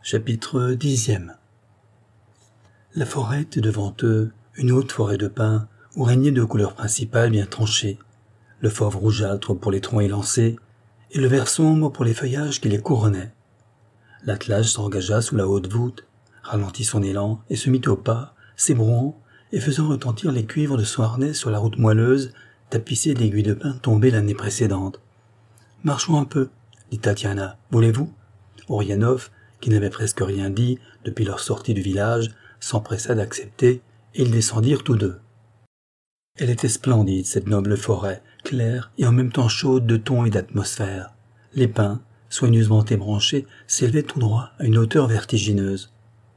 Chapitre 10. La forêt était devant eux, une haute forêt de pins, où régnaient deux couleurs principales bien tranchées, le fauve rougeâtre pour les troncs élancés, et le vert sombre pour les feuillages qui les couronnaient. L'attelage s'engagea sous la haute voûte, ralentit son élan et se mit au pas, s'ébrouant et faisant retentir les cuivres de son harnais sur la route moelleuse, tapissée d'aiguilles de pin tombées l'année précédente. « Marchons un peu, dit Tatiana. Voulez-vous » Orianov, qui n'avait presque rien dit depuis leur sortie du village, s'empressa d'accepter, et ils descendirent tous deux. Elle était splendide, cette noble forêt, claire et en même temps chaude de ton et d'atmosphère. Les pins, soigneusement ébranchés, s'élevaient tout droit à une hauteur vertigineuse.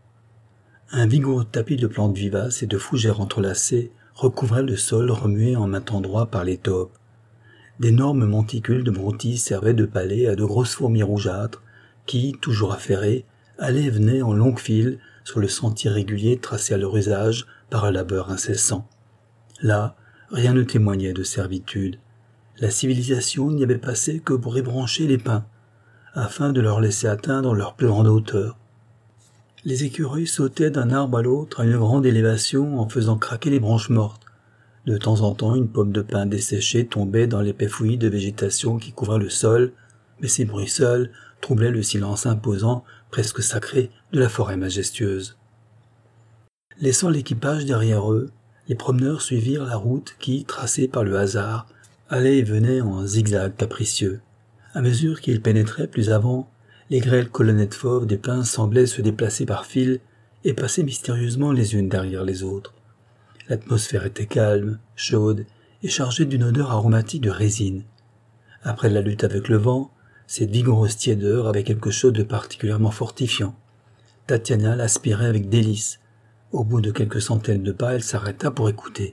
Un vigoureux tapis de plantes vivaces et de fougères entrelacées recouvrait le sol remué en maint endroit par les taupes. D'énormes monticules de broutilles servaient de palais à de grosses fourmis rougeâtres qui, toujours affairées, allaient et venaient en longues files sur le sentier régulier tracé à leur usage par un labeur incessant. Là, rien ne témoignait de servitude. La civilisation n'y avait passé que pour ébrancher les pins, afin de leur laisser atteindre leur plus grande hauteur. Les écureuils sautaient d'un arbre à l'autre à une grande élévation en faisant craquer les branches mortes. De temps en temps, une pomme de pin desséchée tombait dans l'épais fouillis de végétation qui couvrait le sol, mais ces bruits seuls troublaient le silence imposant, presque sacré, de la forêt majestueuse. Laissant l'équipage derrière eux, les promeneurs suivirent la route qui, tracée par le hasard, allait et venait en zigzag capricieux. À mesure qu'ils pénétraient plus avant, les grêles colonnettes fauves des pins semblaient se déplacer par fils et passer mystérieusement les unes derrière les autres. L'atmosphère était calme, chaude et chargée d'une odeur aromatique de résine. Après la lutte avec le vent, cette vigoureuse tiédeur avait quelque chose de particulièrement fortifiant. Tatiana l'aspirait avec délice. Au bout de quelques centaines de pas, elle s'arrêta pour écouter.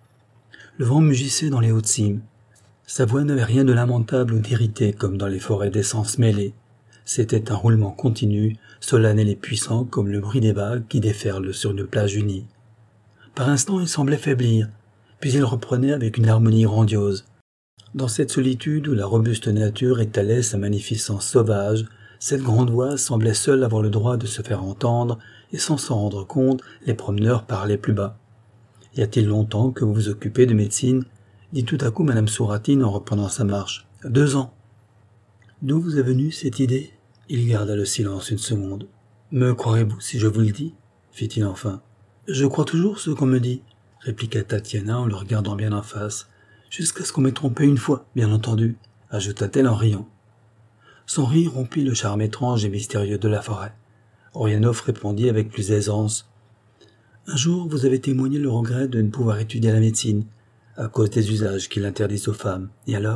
Le vent mugissait dans les hautes cimes. Sa voix n'avait rien de lamentable ou d'irrité comme dans les forêts d'essence mêlée. C'était un roulement continu, solennel et puissant comme le bruit des vagues qui déferlent sur une plage unie. Par instants, il semblait faiblir, puis il reprenait avec une harmonie grandiose. Dans cette solitude où la robuste nature étalait sa magnificence sauvage, cette grande voix semblait seule avoir le droit de se faire entendre, et sans s'en rendre compte, les promeneurs parlaient plus bas. « Y a-t-il longtemps que vous vous occupez de médecine ?» dit tout à coup Madame Souratine en reprenant sa marche. « 2 ans. » D'où vous est venue cette idée ? Il garda le silence une seconde. « Me croirez-vous si je vous le dis ?» fit-il enfin. « Je crois toujours ce qu'on me dit, » répliqua Tatiana en le regardant bien en face. « Jusqu'à ce qu'on m'ait trompé une fois, bien entendu, » ajouta-t-elle en riant. Son rire rompit le charme étrange et mystérieux de la forêt. Orianov répondit avec plus d'aisance. « Un jour, vous avez témoigné le regret de ne pouvoir étudier la médecine, à cause des usages qui l'interdisent aux femmes. Et alors ?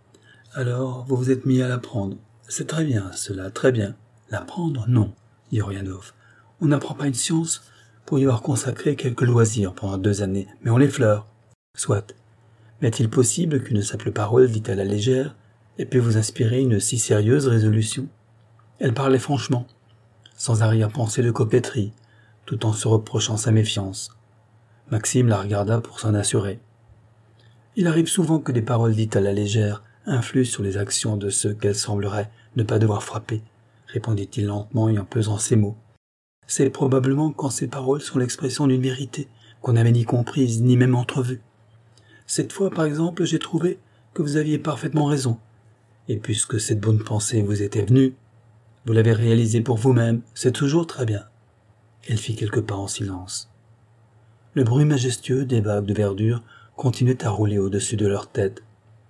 Alors, vous vous êtes mis à l'apprendre. C'est très bien, cela, très bien. L'apprendre, non, dit Orianov. On n'apprend pas une science pour y avoir consacré quelques loisirs pendant 2 années, mais on l'effleure. Soit. Mais est-il possible qu'une simple parole dite à la légère ait pu vous inspirer une si sérieuse résolution ? Elle parlait franchement, sans arrière-pensée de coquetterie, tout en se reprochant sa méfiance. Maxime la regarda pour s'en assurer. Il arrive souvent que des paroles dites à la légère influent sur les actions de ceux qu'elles sembleraient ne pas devoir frapper, répondit-il lentement et en pesant ses mots. C'est probablement quand ces paroles sont l'expression d'une vérité qu'on n'avait ni comprise ni même entrevue. Cette fois, par exemple, j'ai trouvé que vous aviez parfaitement raison. Et puisque cette bonne pensée vous était venue, vous l'avez réalisée pour vous-même, c'est toujours très bien. Elle fit quelques pas en silence. Le bruit majestueux des vagues de verdure continuait à rouler au-dessus de leur tête.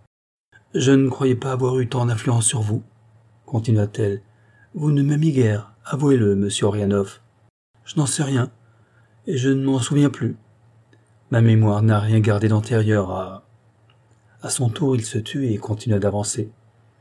« Je ne croyais pas avoir eu tant d'influence sur vous, » continua-t-elle. « Vous ne m'aimiez guère, avouez-le, monsieur Orianov. Je n'en sais rien, et je ne m'en souviens plus. Ma mémoire n'a rien gardé d'antérieur à... » À son tour, il se tut et continua d'avancer.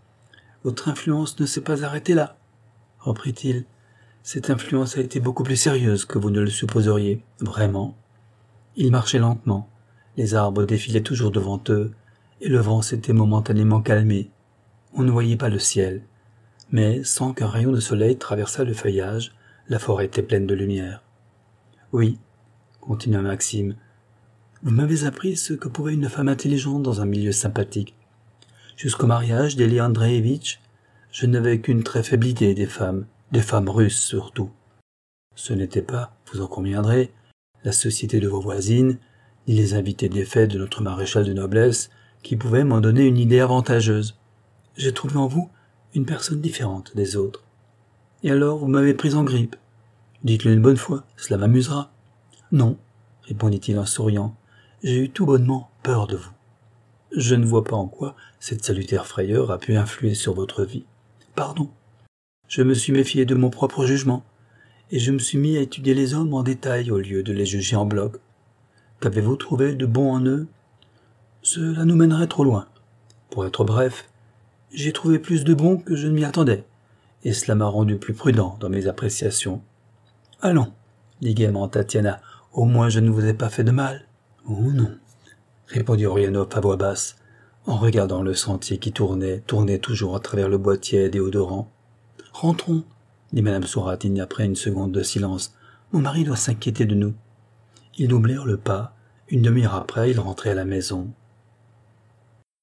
« Votre influence ne s'est pas arrêtée là, » reprit-il. « Cette influence a été beaucoup plus sérieuse que vous ne le supposeriez, vraiment. » Ils marchaient lentement, les arbres défilaient toujours devant eux, et le vent s'était momentanément calmé. On ne voyait pas le ciel, mais sans qu'un rayon de soleil traversât le feuillage, la forêt était pleine de lumière. « Oui, » continua Maxime, « vous m'avez appris ce que pouvait une femme intelligente dans un milieu sympathique. Jusqu'au mariage d'Elie Andreevitch, je n'avais qu'une très faible idée des femmes, des femmes russes surtout. Ce n'était pas, vous en conviendrez, la société de vos voisines, ni les invités des fêtes de notre maréchal de noblesse qui pouvaient m'en donner une idée avantageuse. J'ai trouvé en vous une personne différente des autres. Et alors vous m'avez pris en grippe. Dites-le une bonne fois, cela m'amusera. Non, répondit-il en souriant, j'ai eu tout bonnement peur de vous. Je ne vois pas en quoi cette salutaire frayeur a pu influer sur votre vie. Pardon. Je me suis méfié de mon propre jugement, et je me suis mis à étudier les hommes en détail au lieu de les juger en bloc. Qu'avez-vous trouvé de bon en eux? Cela nous mènerait trop loin. Pour être bref, j'ai trouvé plus de bon que je ne m'y attendais, et cela m'a rendu plus prudent dans mes appréciations. Allons, dit gaiement Tatiana, au moins je ne vous ai pas fait de mal. Oh non, répondit Orianov à voix basse, en regardant le sentier qui tournait toujours à travers le bois tiède et odorant. Rentrons, dit Madame Souratine après une seconde de silence. Mon mari doit s'inquiéter de nous. Ils doublèrent le pas. Une demi-heure après, ils rentraient à la maison.